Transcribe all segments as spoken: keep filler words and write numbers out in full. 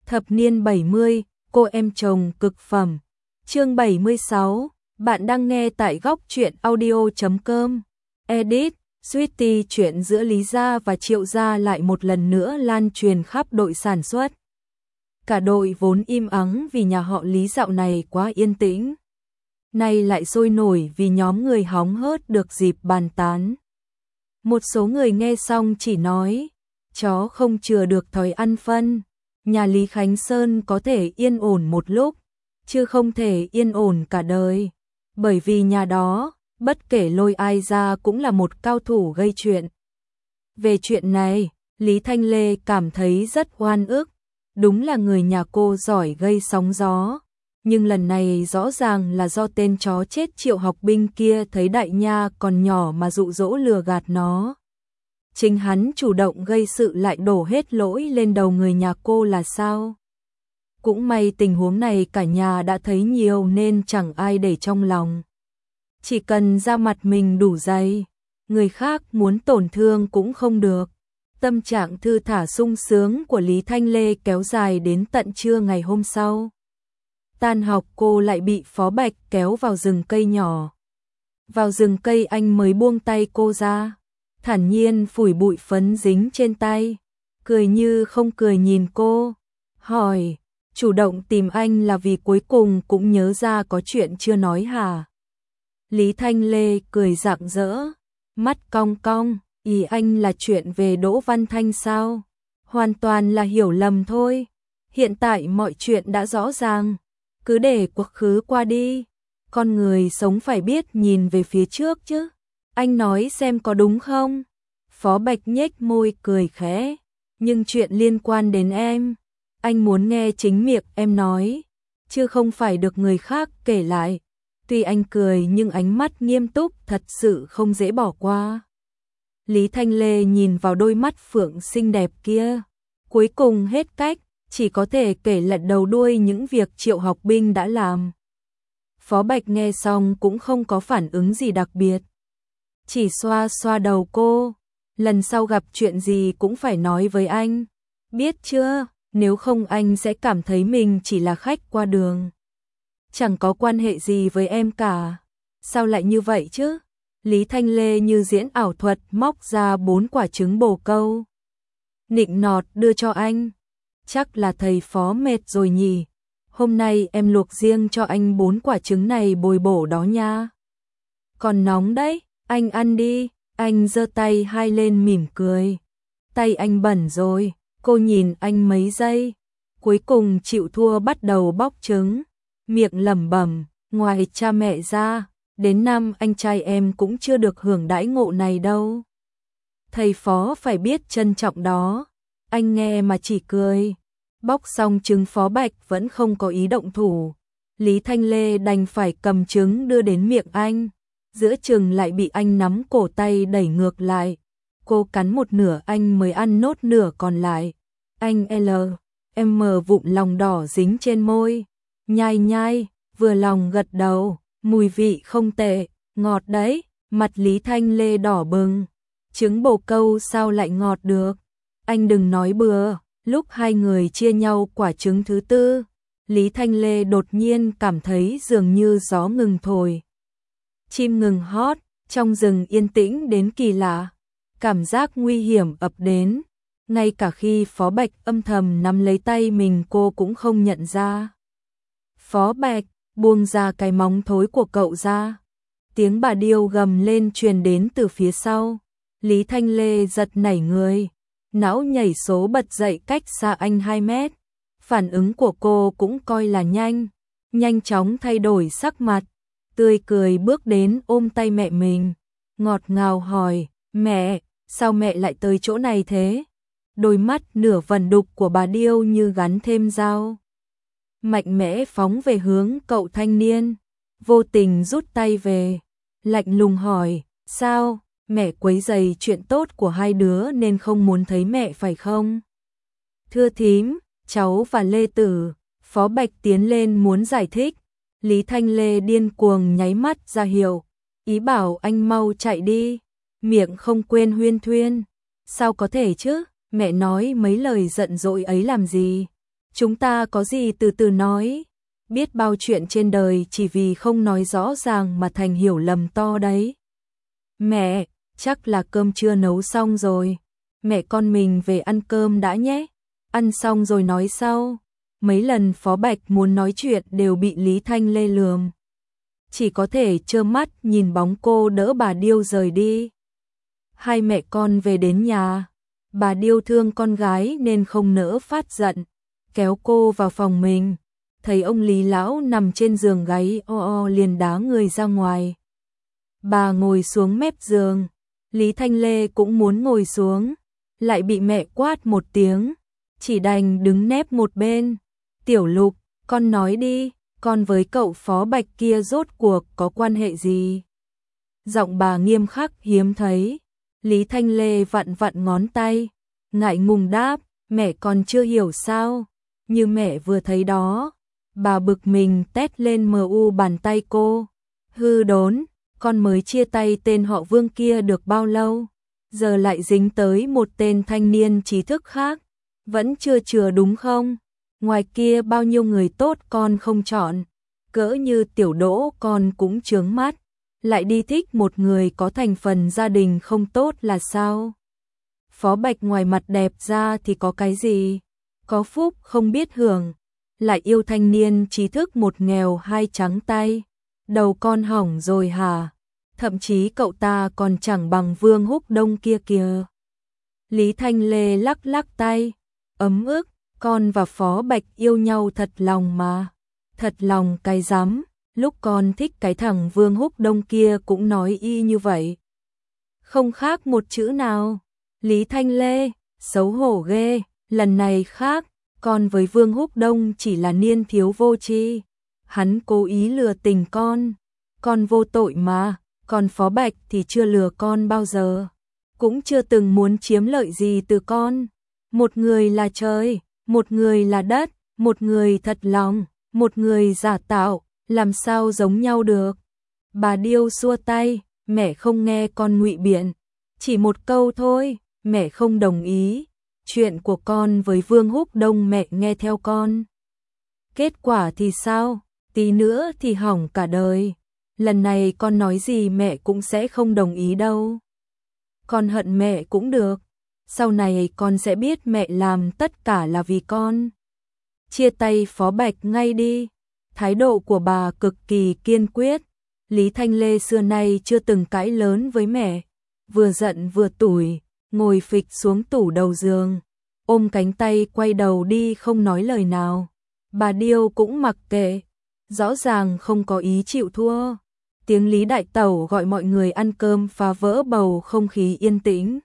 Thập niên bảy mươi, cô em chồng cực phẩm. Chương bảy mươi sáu, bạn đang nghe tại góc truyện audio chấm com. Edit, Sweetie, chuyện giữa Lý Gia và Triệu Gia lại một lần nữa lan truyền khắp đội sản xuất. Cả đội vốn im ắng vì nhà họ Lý dạo này quá yên tĩnh, nay lại sôi nổi vì nhóm người hóng hớt được dịp bàn tán. Một số người nghe xong chỉ nói, chó không chừa được thói ăn phân, nhà Lý Khánh Sơn có thể yên ổn một lúc, chứ không thể yên ổn cả đời, bởi vì nhà đó, bất kể lôi ai ra cũng là một cao thủ gây chuyện. Về chuyện này, Lý Thanh Lê cảm thấy rất oan ức, đúng là người nhà cô giỏi gây sóng gió, nhưng lần này rõ ràng là do tên chó chết Triệu Học Binh kia thấy đại nha còn nhỏ mà dụ dỗ lừa gạt nó. Chính hắn chủ động gây sự lại đổ hết lỗi lên đầu người nhà cô là sao? Cũng may tình huống này cả nhà đã thấy nhiều nên chẳng ai để trong lòng. Chỉ cần ra mặt mình đủ dày, người khác muốn tổn thương cũng không được. Tâm trạng thư thả sung sướng của Lý Thanh Lê kéo dài đến tận trưa ngày hôm sau. Tan học cô lại bị Phó Bạch kéo vào rừng cây nhỏ. Vào rừng cây anh mới buông tay cô ra, thản nhiên phủi bụi phấn dính trên tay, cười như không cười nhìn cô, hỏi, chủ động tìm anh là vì cuối cùng cũng nhớ ra có chuyện chưa nói hả? Lý Thanh Lê cười rạng rỡ, mắt cong cong, ý anh là chuyện về Đỗ Văn Thanh sao? Hoàn toàn là hiểu lầm thôi, hiện tại mọi chuyện đã rõ ràng, cứ để quá khứ qua đi, con người sống phải biết nhìn về phía trước chứ. Anh nói xem có đúng không? Phó Bạch nhếch môi cười khẽ, nhưng chuyện liên quan đến em, anh muốn nghe chính miệng em nói, chứ không phải được người khác kể lại. Tuy anh cười nhưng ánh mắt nghiêm túc thật sự không dễ bỏ qua. Lý Thanh Lê nhìn vào đôi mắt phượng xinh đẹp kia, cuối cùng hết cách, chỉ có thể kể lật đầu đuôi những việc Triệu Học Binh đã làm. Phó Bạch nghe xong cũng không có phản ứng gì đặc biệt, chỉ xoa xoa đầu cô, lần sau gặp chuyện gì cũng phải nói với anh, biết chưa, nếu không anh sẽ cảm thấy mình chỉ là khách qua đường. Chẳng có quan hệ gì với em cả, sao lại như vậy chứ? Lý Thanh Lê như diễn ảo thuật móc ra bốn quả trứng bồ câu, nịnh nọt đưa cho anh, chắc là thầy Phó mệt rồi nhỉ, hôm nay em luộc riêng cho anh bốn quả trứng này bồi bổ đó nha. Còn nóng đấy, anh ăn đi, anh giơ tay hai lên mỉm cười. Tay anh bẩn rồi, cô nhìn anh mấy giây, cuối cùng chịu thua bắt đầu bóc trứng, miệng lẩm bẩm, ngoài cha mẹ ra, đến năm anh trai em cũng chưa được hưởng đãi ngộ này đâu. Thầy Phó phải biết trân trọng đó, anh nghe mà chỉ cười. Bóc xong trứng Phó Bạch vẫn không có ý động thủ, Lý Thanh Lê đành phải cầm trứng đưa đến miệng anh. Giữa chừng lại bị anh nắm cổ tay đẩy ngược lại. Cô cắn một nửa anh mới ăn nốt nửa còn lại. Anh L, em mờ vụn lòng đỏ dính trên môi. Nhai nhai, vừa lòng gật đầu, mùi vị không tệ, ngọt đấy. Mặt Lý Thanh Lê đỏ bừng. Trứng bồ câu sao lại ngọt được? Anh đừng nói bừa. Lúc hai người chia nhau quả trứng thứ tư, Lý Thanh Lê đột nhiên cảm thấy dường như gió ngừng thổi, chim ngừng hót, trong rừng yên tĩnh đến kỳ lạ, cảm giác nguy hiểm ập đến, ngay cả khi Phó Bạch âm thầm nắm lấy tay mình cô cũng không nhận ra. Phó Bạch, buông ra cái móng thối của cậu ra. Tiếng bà điêu gầm lên truyền đến từ phía sau. Lý Thanh Lê giật nảy người, não nhảy số bật dậy cách xa anh hai mét. Phản ứng của cô cũng coi là nhanh, nhanh chóng thay đổi sắc mặt, tươi cười bước đến ôm tay mẹ mình, ngọt ngào hỏi, mẹ, sao mẹ lại tới chỗ này thế? Đôi mắt nửa vần đục của bà điêu như gắn thêm dao, mạnh mẽ phóng về hướng cậu thanh niên, vô tình rút tay về, lạnh lùng hỏi, sao, mẹ quấy rầy chuyện tốt của hai đứa nên không muốn thấy mẹ phải không? Thưa thím, cháu và Lê Tử. Phó Bạch tiến lên muốn giải thích. Lý Thanh Lê điên cuồng nháy mắt ra hiệu, ý bảo anh mau chạy đi, miệng không quên huyên thuyên. Sao có thể chứ, mẹ nói mấy lời giận dỗi ấy làm gì? chúng ta có gì từ từ nói, biết bao chuyện trên đời chỉ vì không nói rõ ràng mà thành hiểu lầm to đấy. Mẹ, chắc là cơm trưa nấu xong rồi, mẹ con mình về ăn cơm đã nhé, ăn xong rồi nói sau. Mấy lần Phó Bạch muốn nói chuyện đều bị Lý Thanh Lê lườm. Chỉ có thể trơ mắt nhìn bóng cô đỡ bà Điêu rời đi. Hai mẹ con về đến nhà, bà Điêu thương con gái nên không nỡ phát giận, kéo cô vào phòng mình, thấy ông Lý lão nằm trên giường gáy o o liền đá người ra ngoài. Bà ngồi xuống mép giường, Lý Thanh Lê cũng muốn ngồi xuống, lại bị mẹ quát một tiếng, chỉ đành đứng nép một bên. Tiểu Lục, con nói đi, con với cậu Phó Bạch kia rốt cuộc có quan hệ gì? Giọng bà nghiêm khắc hiếm thấy. Lý Thanh Lê vặn vặn ngón tay, ngại ngùng đáp, mẹ còn chưa hiểu sao? Như mẹ vừa thấy đó. Bà bực mình tét lên mờ u bàn tay cô. Hư đốn, con mới chia tay tên họ Vương kia được bao lâu? Giờ lại dính tới một tên thanh niên trí thức khác. Vẫn chưa chừa đúng không? Ngoài kia bao nhiêu người tốt con không chọn. Cỡ như Tiểu Đỗ con cũng chướng mắt. Lại đi thích một người có thành phần gia đình không tốt là sao? Phó Bạch ngoài mặt đẹp ra thì có cái gì? Có phúc không biết hưởng, lại yêu thanh niên trí thức một nghèo hai trắng tay. Đầu con hỏng rồi hả? Thậm chí cậu ta còn chẳng bằng Vương Húc Đông kia kìa. Lý Thanh Lê lắc lắc tay, ấm ức, con và Phó Bạch yêu nhau thật lòng mà. Thật lòng cái rắm, lúc con thích cái thằng Vương Húc Đông kia cũng nói y như vậy. Không khác một chữ nào. Lý Thanh Lê, xấu hổ ghê, lần này khác, con với Vương Húc Đông chỉ là niên thiếu vô tri. Hắn cố ý lừa tình con, con vô tội mà, còn Phó Bạch thì chưa lừa con bao giờ, cũng chưa từng muốn chiếm lợi gì từ con. Một người là trời, một người là đất, một người thật lòng, một người giả tạo, làm sao giống nhau được. Bà Điêu xua tay, mẹ không nghe con ngụy biện, chỉ một câu thôi, mẹ không đồng ý. Chuyện của con với Vương Húc Đông mẹ nghe theo con. Kết quả thì sao? Tí nữa thì hỏng cả đời. Lần này con nói gì mẹ cũng sẽ không đồng ý đâu. Con hận mẹ cũng được. Sau này con sẽ biết mẹ làm tất cả là vì con. Chia tay Phó Bạch ngay đi. Thái độ của bà cực kỳ kiên quyết. Lý Thanh Lê xưa nay chưa từng cãi lớn với mẹ. Vừa giận vừa tủi, ngồi phịch xuống tủ đầu giường, ôm cánh tay quay đầu đi không nói lời nào. Bà Điêu cũng mặc kệ, rõ ràng không có ý chịu thua. Tiếng Lý Đại Tẩu gọi mọi người ăn cơm phá vỡ bầu không khí yên tĩnh.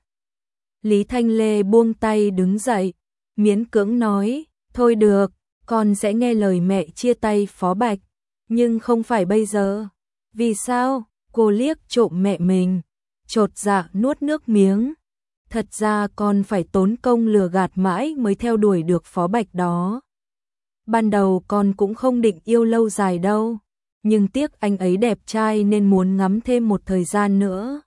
Lý Thanh Lê buông tay đứng dậy, miễn cưỡng nói, thôi được, con sẽ nghe lời mẹ chia tay Phó Bạch, nhưng không phải bây giờ. Vì sao? Cô liếc trộm mẹ mình, chột dạ nuốt nước miếng. Thật ra con phải tốn công lừa gạt mãi mới theo đuổi được Phó Bạch đó. Ban đầu con cũng không định yêu lâu dài đâu, nhưng tiếc anh ấy đẹp trai nên muốn ngắm thêm một thời gian nữa.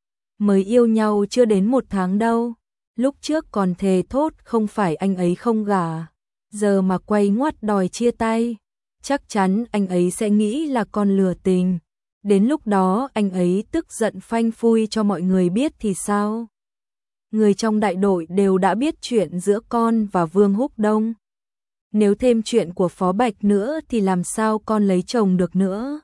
Mới yêu nhau chưa đến một tháng đâu, lúc trước còn thề thốt không phải anh ấy không gả, giờ mà quay ngoắt đòi chia tay, chắc chắn anh ấy sẽ nghĩ là con lừa tình. Đến lúc đó anh ấy tức giận phanh phui cho mọi người biết thì sao? Người trong đại đội đều đã biết chuyện giữa con và Vương Húc Đông. Nếu thêm chuyện của Phó Bạch nữa thì làm sao con lấy chồng được nữa?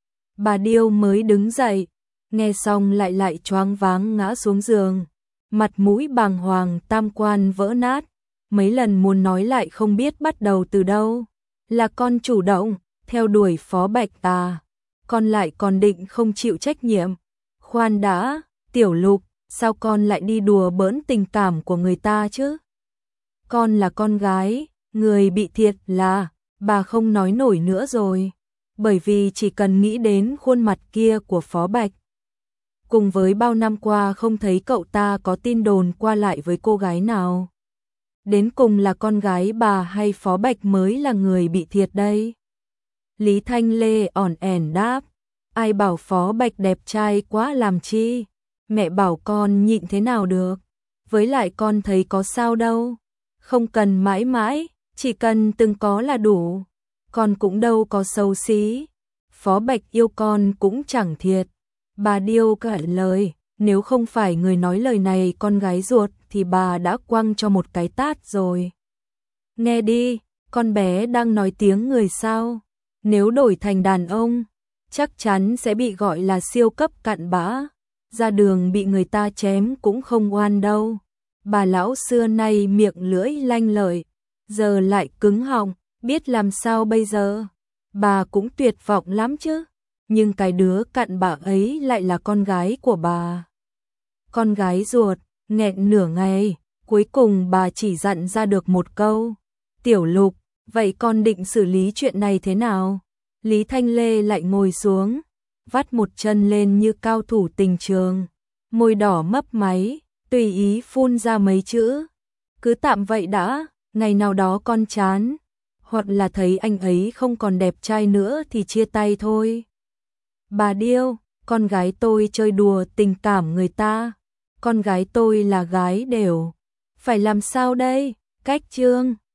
Bà Điêu mới đứng dậy, nghe xong lại lại choáng váng ngã xuống giường. Mặt mũi bàng hoàng tam quan vỡ nát, mấy lần muốn nói lại không biết bắt đầu từ đâu. Là con chủ động, theo đuổi Phó Bạch à? Con lại còn định không chịu trách nhiệm. Khoan đã, Tiểu Lục, sao con lại đi đùa bỡn tình cảm của người ta chứ? Con là con gái, người bị thiệt là, bà không nói nổi nữa rồi. Bởi vì chỉ cần nghĩ đến khuôn mặt kia của Phó Bạch. Cùng với bao năm qua không thấy cậu ta có tin đồn qua lại với cô gái nào. Đến cùng là con gái bà hay Phó Bạch mới là người bị thiệt đây? Lý Thanh Lê ỏn ẻn đáp, ai bảo Phó Bạch đẹp trai quá làm chi, mẹ bảo con nhịn thế nào được, với lại con thấy có sao đâu, không cần mãi mãi, Chỉ cần từng có là đủ, con cũng đâu có xấu xí. Phó Bạch yêu con cũng chẳng thiệt. Bà Điêu cạn lời, nếu không phải người nói lời này con gái ruột thì bà đã quăng cho một cái tát rồi. Nghe đi, con bé đang nói tiếng người sao? Nếu đổi thành đàn ông, chắc chắn sẽ bị gọi là siêu cấp cặn bã. Ra đường bị người ta chém cũng không oan đâu. Bà lão xưa nay miệng lưỡi lanh lợi, giờ lại cứng họng, biết làm sao bây giờ? Bà cũng tuyệt vọng lắm chứ. Nhưng cái đứa cặn bã ấy lại là con gái của bà. Con gái ruột, nghẹn nửa ngày, cuối cùng bà chỉ dặn ra được một câu. Tiểu Lục, vậy con định xử lý chuyện này thế nào? Lý Thanh Lê lại ngồi xuống, vắt một chân lên như cao thủ tình trường. Môi đỏ mấp máy, tùy ý phun ra mấy chữ. Cứ tạm vậy đã, ngày nào đó con chán. Hoặc là thấy anh ấy không còn đẹp trai nữa thì chia tay thôi. Bà Điêu, con gái tôi chơi đùa tình cảm người ta. Con gái tôi là gái đều. Phải làm sao đây? Cách chương